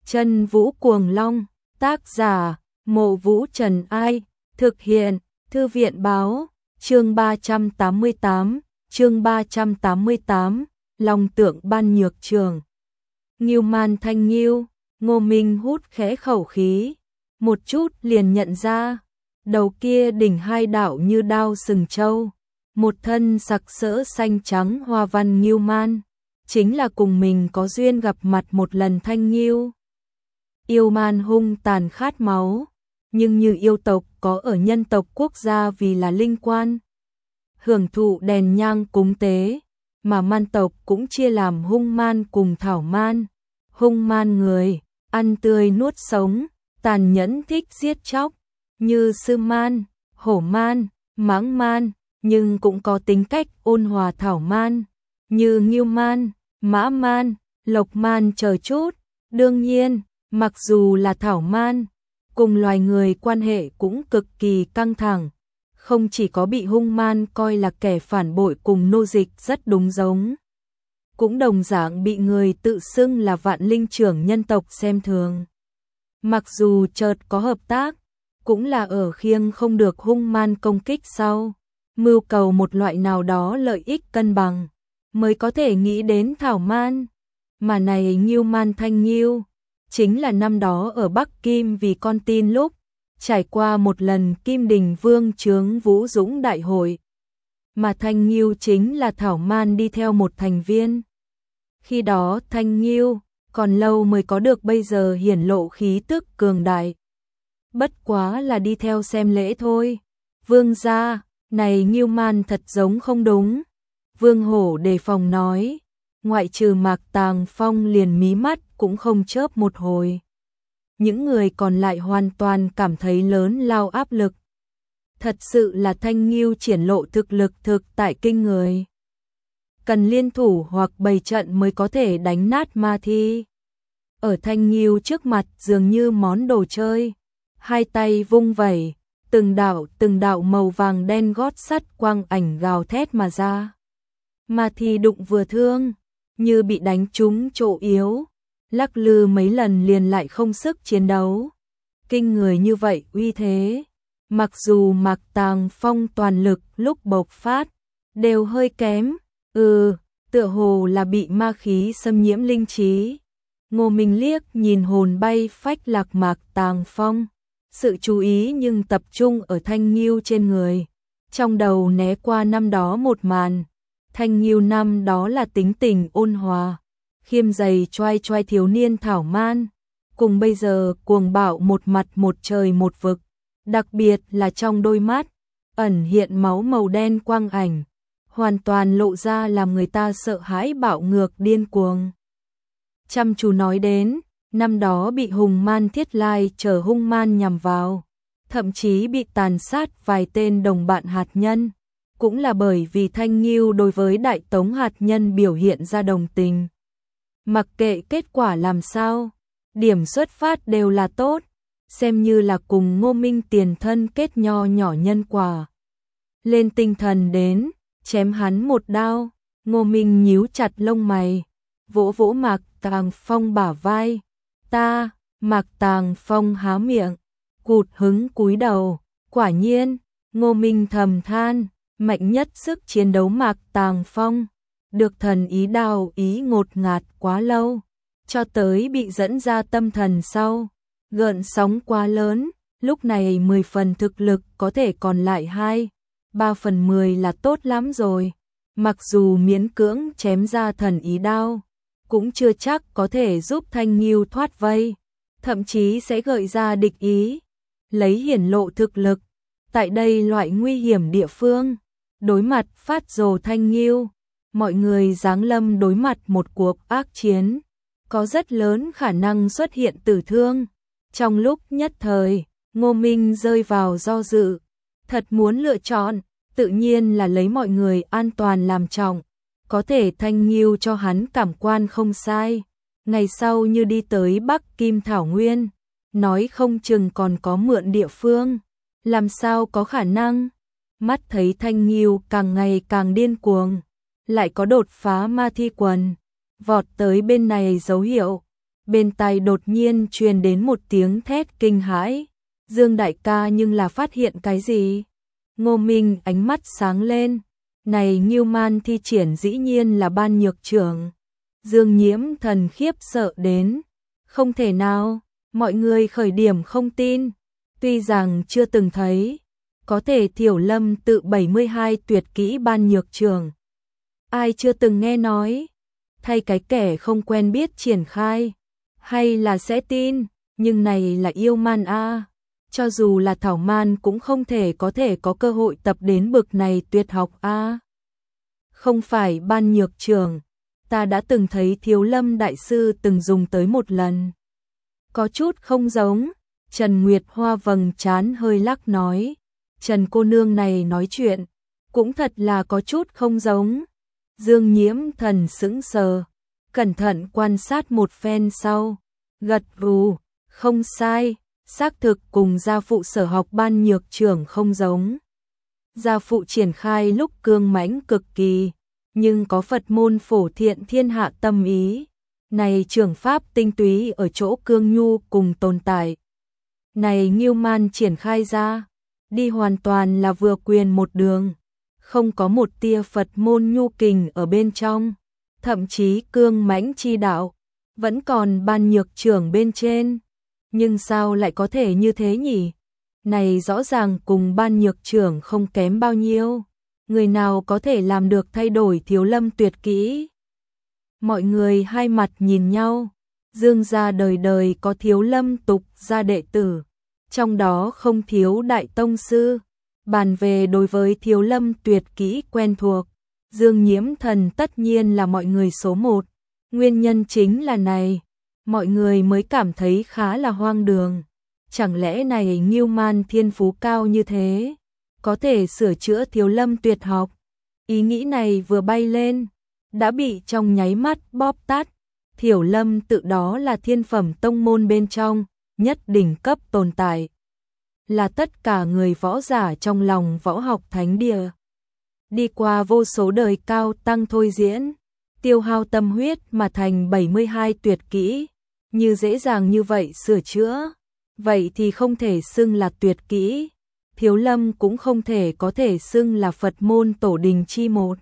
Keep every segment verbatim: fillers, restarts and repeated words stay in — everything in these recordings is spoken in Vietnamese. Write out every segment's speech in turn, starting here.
Chân Vũ Cuồng Long, tác giả, Mộ Vũ Trần Ai, thực hiện, Thư viện Báo, chương ba trăm tám mươi tám, chương ba trăm tám mươi tám, Long Tượng Ban Nhược Trường. Ngưu Man Thanh Ngưu, Ngô Minh hút khẽ khẩu khí, một chút liền nhận ra, đầu kia đỉnh hai đạo như đao sừng trâu, một thân sặc sỡ xanh trắng hoa văn Ngưu Man, chính là cùng mình có duyên gặp mặt một lần Thanh Ngưu. Yêu man hung tàn khát máu, nhưng như yêu tộc có ở nhân tộc quốc gia vì là linh quan, hưởng thụ đèn nhang cúng tế, mà man tộc cũng chia làm hung man cùng thảo man. Hung man người, ăn tươi nuốt sống, tàn nhẫn thích giết chóc, như sư man, hổ man, mãng man, nhưng cũng có tính cách ôn hòa thảo man, như ngưu man, mã man, lộc man chờ chút. Đương nhiên, mặc dù là thảo man, cùng loài người quan hệ cũng cực kỳ căng thẳng, không chỉ có bị hung man coi là kẻ phản bội cùng nô dịch rất đúng giống, cũng đồng dạng bị người tự xưng là vạn linh trưởng nhân tộc xem thường. Mặc dù chợt có hợp tác, cũng là ở khiêng không được hung man công kích sau, mưu cầu một loại nào đó lợi ích cân bằng, mới có thể nghĩ đến thảo man. Mà này Ngưu Man Thanh Ngưu, chính là năm đó ở Bắc Kim vì con tin lúc, trải qua một lần Kim Đình Vương chướng Vũ Dũng đại hội. Mà Thanh Ngưu chính là thảo man đi theo một thành viên. Khi đó Thanh Ngưu còn lâu mới có được bây giờ hiển lộ khí tức cường đại. Bất quá là đi theo xem lễ thôi. Vương gia, này Ngưu Man thật giống không đúng. Vương Hổ đề phòng nói, ngoại trừ Mạc Tàng Phong liền mí mắt cũng không chớp một hồi. Những người còn lại hoàn toàn cảm thấy lớn lao áp lực. Thật sự là Thanh Ngưu triển lộ thực lực thực tại kinh người. Cần liên thủ hoặc bày trận mới có thể đánh nát ma thi. Ở Thanh Ngưu trước mặt dường như món đồ chơi. Hai tay vung vẩy, từng đạo từng đạo màu vàng đen gót sắt quang ảnh gào thét mà ra. Ma thi đụng vừa thương, như bị đánh trúng chỗ yếu, lắc lư mấy lần liền lại không sức chiến đấu. Kinh người như vậy uy thế, mặc dù Mạc Tàng Phong toàn lực lúc bộc phát, đều hơi kém, ừ, tựa hồ là bị ma khí xâm nhiễm linh trí. Ngô Minh liếc nhìn hồn bay phách lạc Mạc Tàng Phong, sự chú ý nhưng tập trung ở Thanh Ngưu trên người, trong đầu né qua năm đó một màn. Thanh Ngưu năm đó là tính tình ôn hòa, khiêm dày choai choai thiếu niên thảo man, cùng bây giờ cuồng bạo một mặt một trời một vực, đặc biệt là trong đôi mắt, ẩn hiện máu màu đen quang ảnh, hoàn toàn lộ ra làm người ta sợ hãi bạo ngược điên cuồng. Chăm chú nói đến, năm đó bị hùng man thiết lai chờ hung man nhằm vào, thậm chí bị tàn sát vài tên đồng bạn hạt nhân. Cũng là bởi vì Thanh Ngưu đối với Đại Tống hạt nhân biểu hiện ra đồng tình. Mặc kệ kết quả làm sao, điểm xuất phát đều là tốt, xem như là cùng Ngô Minh tiền thân kết nho nhỏ nhân quả. Lên tinh thần đến, chém hắn một đao, Ngô Minh nhíu chặt lông mày, vỗ vỗ Mạc Tàng Phong bả vai. Ta, Mạc Tàng Phong há miệng, cụt hứng cúi đầu, quả nhiên, Ngô Minh thầm than. Mạnh nhất sức chiến đấu Mạc Tàng Phong, được thần ý đao ý ngột ngạt quá lâu, cho tới bị dẫn ra tâm thần sau, gợn sóng quá lớn, lúc này mười phần thực lực có thể còn lại hai, ba phần mười là tốt lắm rồi, mặc dù miễn cưỡng chém ra thần ý đao, cũng chưa chắc có thể giúp Thanh Ngưu thoát vây, thậm chí sẽ gợi ra địch ý, lấy hiển lộ thực lực, tại đây loại nguy hiểm địa phương. Đối mặt phát rồ Thanh Ngưu, mọi người giáng lâm đối mặt một cuộc ác chiến, có rất lớn khả năng xuất hiện tử thương. Trong lúc nhất thời, Ngô Minh rơi vào do dự, thật muốn lựa chọn, tự nhiên là lấy mọi người an toàn làm trọng, có thể Thanh Ngưu cho hắn cảm quan không sai, ngày sau như đi tới Bắc Kim Thảo Nguyên, nói không chừng còn có mượn địa phương, làm sao có khả năng. Mắt thấy Thanh Ngưu càng ngày càng điên cuồng, lại có đột phá ma thi quần, vọt tới bên này dấu hiệu, bên tai đột nhiên truyền đến một tiếng thét kinh hãi. Dương đại ca nhưng là phát hiện cái gì? Ngô Minh ánh mắt sáng lên. Này Ngưu Man thi triển dĩ nhiên là ban nhược trưởng. Dương Nhiễm Thần khiếp sợ đến. Không thể nào, mọi người khởi điểm không tin. Tuy rằng chưa từng thấy, có thể Thiểu Lâm tự bảy mươi hai tuyệt kỹ ban nhược trưởng. Ai chưa từng nghe nói, thay cái kẻ không quen biết triển khai, hay là sẽ tin, nhưng này là yêu man a. Cho dù là thảo man cũng không thể có thể có cơ hội tập đến bực này tuyệt học a. Không phải ban nhược trưởng, ta đã từng thấy Thiếu Lâm đại sư từng dùng tới một lần. Có chút không giống, Trần Nguyệt Hoa vầng trán hơi lắc nói, Trần cô nương này nói chuyện, cũng thật là có chút không giống. Dương Nhiễm Thần sững sờ, cẩn thận quan sát một phen sau, gật gù, không sai, xác thực cùng gia phụ sở học ban nhược trưởng không giống. Gia phụ triển khai lúc cương mãnh cực kỳ, nhưng có Phật môn phổ thiện thiên hạ tâm ý. Này trưởng pháp tinh túy ở chỗ cương nhu cùng tồn tại. Này Ngưu Man triển khai ra, đi hoàn toàn là vừa quyền một đường, không có một tia Phật môn nhu kình ở bên trong, thậm chí cương mãnh chi đạo, vẫn còn ban nhược trưởng bên trên. Nhưng sao lại có thể như thế nhỉ? Này rõ ràng cùng ban nhược trưởng không kém bao nhiêu. Người nào có thể làm được thay đổi Thiếu Lâm tuyệt kỹ? Mọi người hai mặt nhìn nhau. Dương gia đời đời có Thiếu Lâm tục gia đệ tử, trong đó không thiếu đại tông sư. Bàn về đối với Thiếu Lâm tuyệt kỹ quen thuộc, Dương Nhiễm Thần tất nhiên là mọi người số một. Nguyên nhân chính là này, mọi người mới cảm thấy khá là hoang đường. Chẳng lẽ này Ngưu Man thiên phú cao như thế, có thể sửa chữa Thiếu Lâm tuyệt học? Ý nghĩ này vừa bay lên, đã bị trong nháy mắt bóp tát. Thiểu Lâm tự đó là thiên phẩm tông môn bên trong, nhất đỉnh cấp tồn tại. Là tất cả người võ giả trong lòng võ học thánh địa. Đi qua vô số đời cao tăng thôi diễn, tiêu hao tâm huyết mà thành bảy mươi hai tuyệt kỹ, như dễ dàng như vậy sửa chữa, vậy thì không thể xưng là tuyệt kỹ. Thiếu Lâm cũng không thể có thể xưng là Phật môn tổ đình chi một.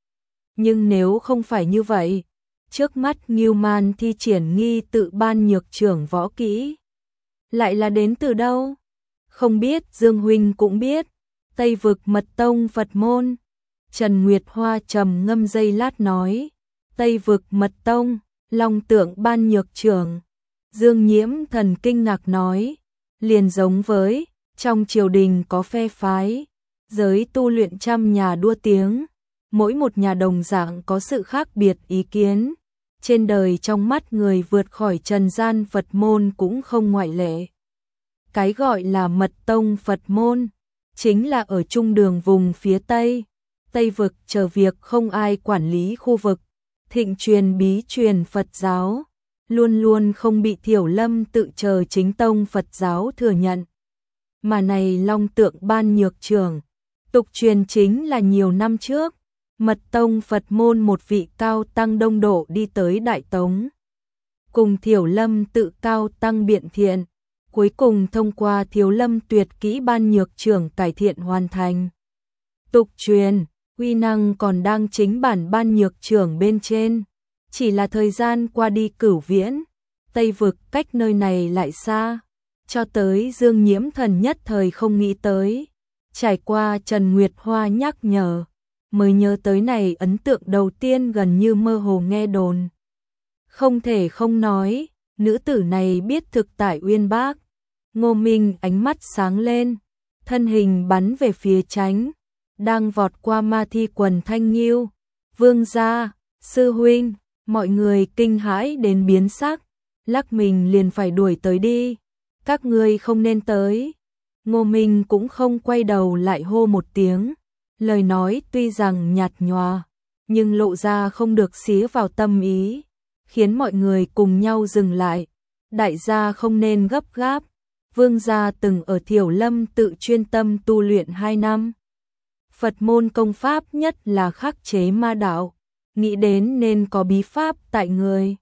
Nhưng nếu không phải như vậy, trước mắt Ngưu Man thi triển nghi tự ban nhược trưởng võ kỹ, lại là đến từ đâu? Không biết. Dương huynh cũng biết, Tây vực mật tông Phật môn. Trần Nguyệt Hoa trầm ngâm giây lát nói, Tây vực mật tông, long tượng ban nhược trưởng. Dương Nhiễm Thần kinh ngạc nói, liền giống với trong triều đình có phe phái, giới tu luyện trăm nhà đua tiếng, mỗi một nhà đồng dạng có sự khác biệt ý kiến. Trên đời trong mắt người vượt khỏi trần gian Phật môn cũng không ngoại lệ. Cái gọi là mật tông Phật môn, chính là ở trung đường vùng phía Tây, Tây vực chờ việc không ai quản lý khu vực, thịnh truyền bí truyền Phật giáo, luôn luôn không bị Thiểu Lâm tự chờ chính tông Phật giáo thừa nhận. Mà này long tượng ban nhược trưởng, tục truyền chính là nhiều năm trước, mật tông Phật môn một vị cao tăng đông độ đi tới Đại Tống, cùng Thiểu Lâm tự cao tăng biện thiện, cuối cùng thông qua Thiếu Lâm tuyệt kỹ ban nhược trưởng cải thiện hoàn thành. Tục truyền, uy năng còn đang chính bản ban nhược trưởng bên trên, chỉ là thời gian qua đi cửu viễn, Tây vực cách nơi này lại xa, cho tới Dương Nhiễm Thần nhất thời không nghĩ tới. Trải qua Trần Nguyệt Hoa nhắc nhở, mới nhớ tới này ấn tượng đầu tiên gần như mơ hồ nghe đồn. Không thể không nói, nữ tử này biết thực tại uyên bác. Ngô Minh ánh mắt sáng lên, thân hình bắn về phía tránh, đang vọt qua ma thi quần Thanh Nghiêu. Vương gia, sư huynh, mọi người kinh hãi đến biến sắc, lắc mình liền phải đuổi tới đi. Các ngươi không nên tới. Ngô Minh cũng không quay đầu lại hô một tiếng, lời nói tuy rằng nhạt nhòa, nhưng lộ ra không được xía vào tâm ý, khiến mọi người cùng nhau dừng lại. Đại gia không nên gấp gáp, vương gia từng ở Thiểu Lâm tự chuyên tâm tu luyện hai năm. Phật môn công pháp nhất là khắc chế ma đạo, nghĩ đến nên có bí pháp tại người.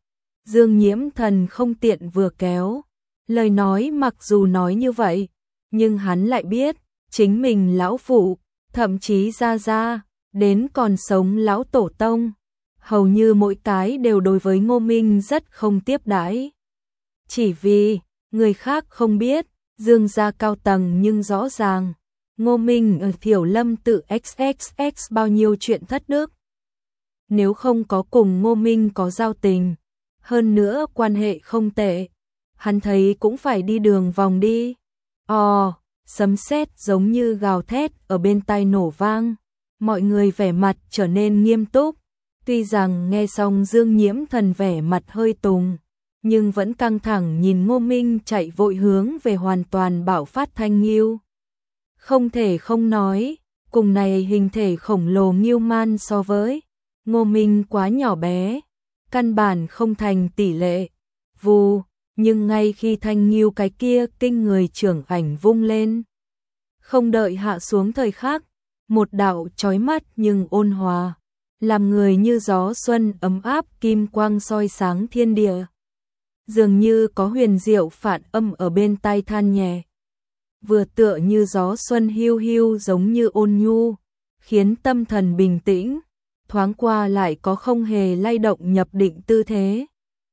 Dương Nhiễm Thần không tiện vừa kéo. Lời nói mặc dù nói như vậy, nhưng hắn lại biết, chính mình lão phụ, thậm chí gia gia, đến còn sống lão tổ tông, hầu như mỗi cái đều đối với Ngô Minh rất không tiếp đãi. Chỉ vì, người khác không biết, Dương gia cao tầng nhưng rõ ràng, Ngô Minh ở Thiểu Lâm tự ích ích ích bao nhiêu chuyện thất đức. Nếu không có cùng Ngô Minh có giao tình, hơn nữa quan hệ không tệ, hắn thấy cũng phải đi đường vòng đi. Ồ, sấm sét giống như gào thét ở bên tai nổ vang, mọi người vẻ mặt trở nên nghiêm túc. Tuy rằng nghe xong Dương Nhiễm Thần vẻ mặt hơi tùng, nhưng vẫn căng thẳng nhìn Ngô Minh chạy vội hướng về hoàn toàn bạo phát Thanh Nghiêu. Không thể không nói, cùng này hình thể khổng lồ Nghiêu Man so với Ngô Minh quá nhỏ bé, căn bản không thành tỷ lệ. Vù, nhưng ngay khi Thanh Nghiêu cái kia kinh người trưởng ảnh vung lên, không đợi hạ xuống thời khắc, một đạo chói mắt nhưng ôn hòa, làm người như gió xuân ấm áp kim quang soi sáng thiên địa. Dường như có huyền diệu phản âm ở bên tai than nhẹ. Vừa tựa như gió xuân hiu hiu giống như ôn nhu, khiến tâm thần bình tĩnh, thoáng qua lại có không hề lay động nhập định tư thế.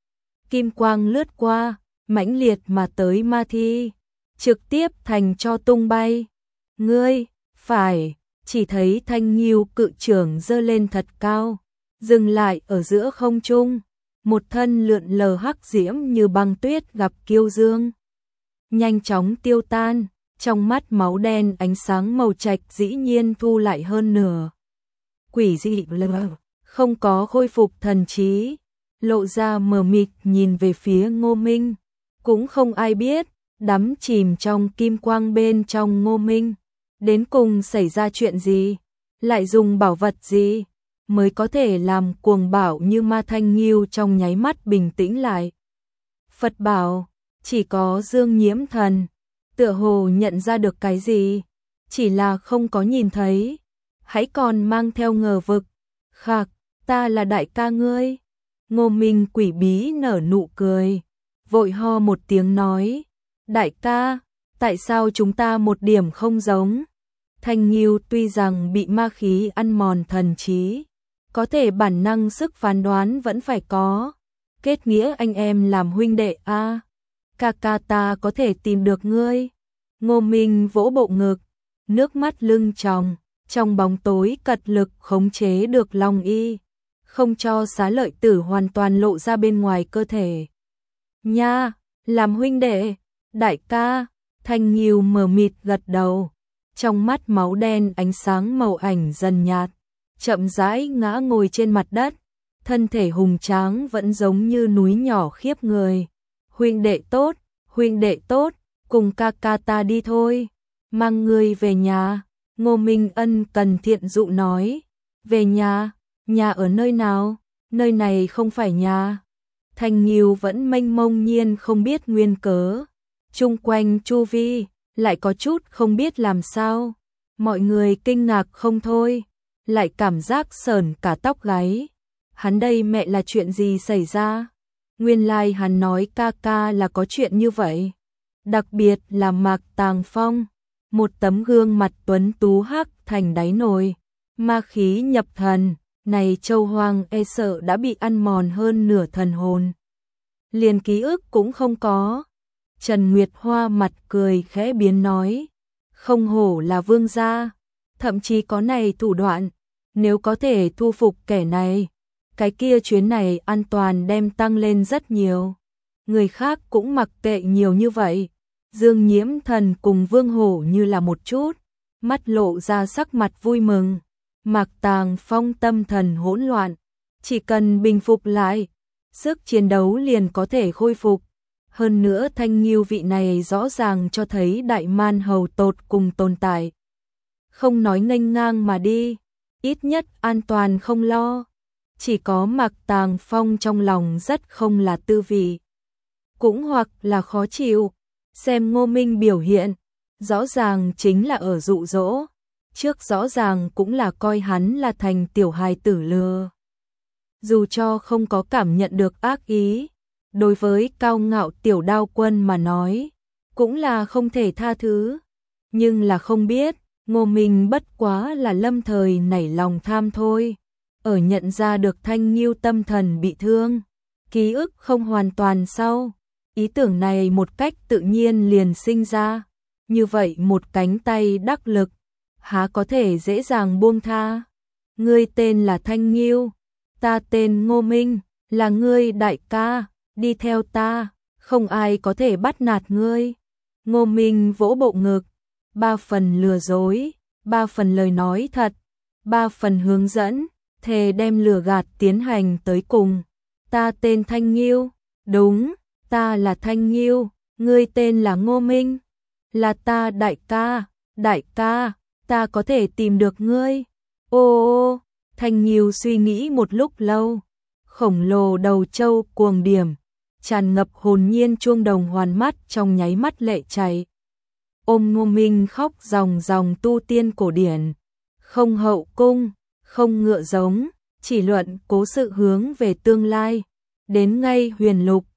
Kim quang lướt qua, mãnh liệt mà tới ma thi, trực tiếp thành cho tung bay. Ngươi, phải, chỉ thấy Thanh Nghiêu cự trưởng giơ lên thật cao, dừng lại ở giữa không trung, một thân lượn lờ hắc diễm như băng tuyết gặp kiêu dương. Nhanh chóng tiêu tan, trong mắt máu đen ánh sáng màu trạch dĩ nhiên thu lại hơn nửa. Quỷ dị lờ, không có khôi phục thần trí, lộ ra mờ mịt nhìn về phía Ngô Minh. Cũng không ai biết, đắm chìm trong kim quang bên trong Ngô Minh, đến cùng xảy ra chuyện gì, lại dùng bảo vật gì, mới có thể làm cuồng bạo như ma Thanh Nghiêu trong nháy mắt bình tĩnh lại. Phật bảo, chỉ có Dương Nhiễm Thần, tựa hồ nhận ra được cái gì, chỉ là không có nhìn thấy, hãy còn mang theo ngờ vực. Khạc, ta là đại ca ngươi. Ngô Minh quỷ bí nở nụ cười, vội ho một tiếng nói, đại ca, tại sao chúng ta một điểm không giống? Thanh Nghiêu tuy rằng bị ma khí ăn mòn thần trí, có thể bản năng sức phán đoán vẫn phải có. Kết nghĩa anh em làm huynh đệ a, à, ca ca ta có thể tìm được ngươi. Ngô Minh vỗ bộ ngực, nước mắt lưng tròng, trong bóng tối cật lực khống chế được Long Y, không cho Xá Lợi Tử hoàn toàn lộ ra bên ngoài cơ thể. Nha, làm huynh đệ, đại ca. Thanh Nghiêu mờ mịt gật đầu, trong mắt máu đen ánh sáng màu ảnh dần nhạt, chậm rãi ngã ngồi trên mặt đất, thân thể hùng tráng vẫn giống như núi nhỏ khiếp người. Huynh đệ tốt, huynh đệ tốt, cùng ca ca ta đi thôi, mang ngươi về nhà. Ngô Minh ân cần thiện dụ nói, về nhà, nhà ở nơi nào, nơi này không phải nhà. Thanh Nghiêu vẫn mênh mông nhiên không biết nguyên cớ, chung quanh chu vi lại có chút không biết làm sao, mọi người kinh ngạc không thôi, lại cảm giác sởn cả tóc gáy. Hắn đây mẹ là chuyện gì xảy ra? Nguyên lai hắn nói ca ca là có chuyện như vậy. Đặc biệt là Mạc Tàng Phong, một tấm gương mặt tuấn tú hắc thành đáy nồi, ma khí nhập thần, này Châu Hoang e sợ đã bị ăn mòn hơn nửa thần hồn, liền ký ức cũng không có. Trần Nguyệt Hoa mặt cười khẽ biến nói, không hổ là vương gia, thậm chí có này thủ đoạn, nếu có thể thu phục kẻ này, cái kia chuyến này an toàn đem tăng lên rất nhiều. Người khác cũng mặc kệ nhiều như vậy, Dương Nhiễm Thần cùng Vương Hổ như là một chút, mắt lộ ra sắc mặt vui mừng. Mạc Tàng Phong tâm thần hỗn loạn, chỉ cần bình phục lại, sức chiến đấu liền có thể khôi phục. Hơn nữa Thanh Nghiêu vị này rõ ràng cho thấy đại man hầu tột cùng tồn tại. Không nói nghênh ngang mà đi, ít nhất an toàn không lo. Chỉ có Mạc Tàng Phong trong lòng rất không là tư vị, cũng hoặc là khó chịu. Xem Ngô Minh biểu hiện, rõ ràng chính là ở dụ dỗ, trước rõ ràng cũng là coi hắn là thành tiểu hài tử lừa. Dù cho không có cảm nhận được ác ý, đối với cao ngạo Tiểu Đao Quân mà nói, cũng là không thể tha thứ, nhưng là không biết, Ngô Minh bất quá là lâm thời nảy lòng tham thôi. Ở nhận ra được Thanh Nghiêu tâm thần bị thương, ký ức không hoàn toàn sau, ý tưởng này một cách tự nhiên liền sinh ra, như vậy một cánh tay đắc lực, há có thể dễ dàng buông tha. Ngươi tên là Thanh Nghiêu, ta tên Ngô Minh, là ngươi đại ca, đi theo ta, không ai có thể bắt nạt ngươi. Ngô Minh vỗ bộ ngực, ba phần lừa dối, ba phần lời nói thật, ba phần hướng dẫn, thề đem lừa gạt tiến hành tới cùng. Ta tên Thanh Nghiêu, đúng, ta là Thanh Nghiêu, ngươi tên là Ngô Minh, là ta đại ca, đại ca, ta có thể tìm được ngươi. Ô ô, Thanh Nghiêu suy nghĩ một lúc lâu, khổng lồ đầu trâu cuồng điểm, tràn ngập hồn nhiên chuông đồng hoàn mắt trong nháy mắt lệ chảy. Ôm Ngô Minh khóc ròng ròng tu tiên cổ điển, không hậu cung, không ngựa giống, chỉ luận cố sự hướng về tương lai, đến ngay huyền lục,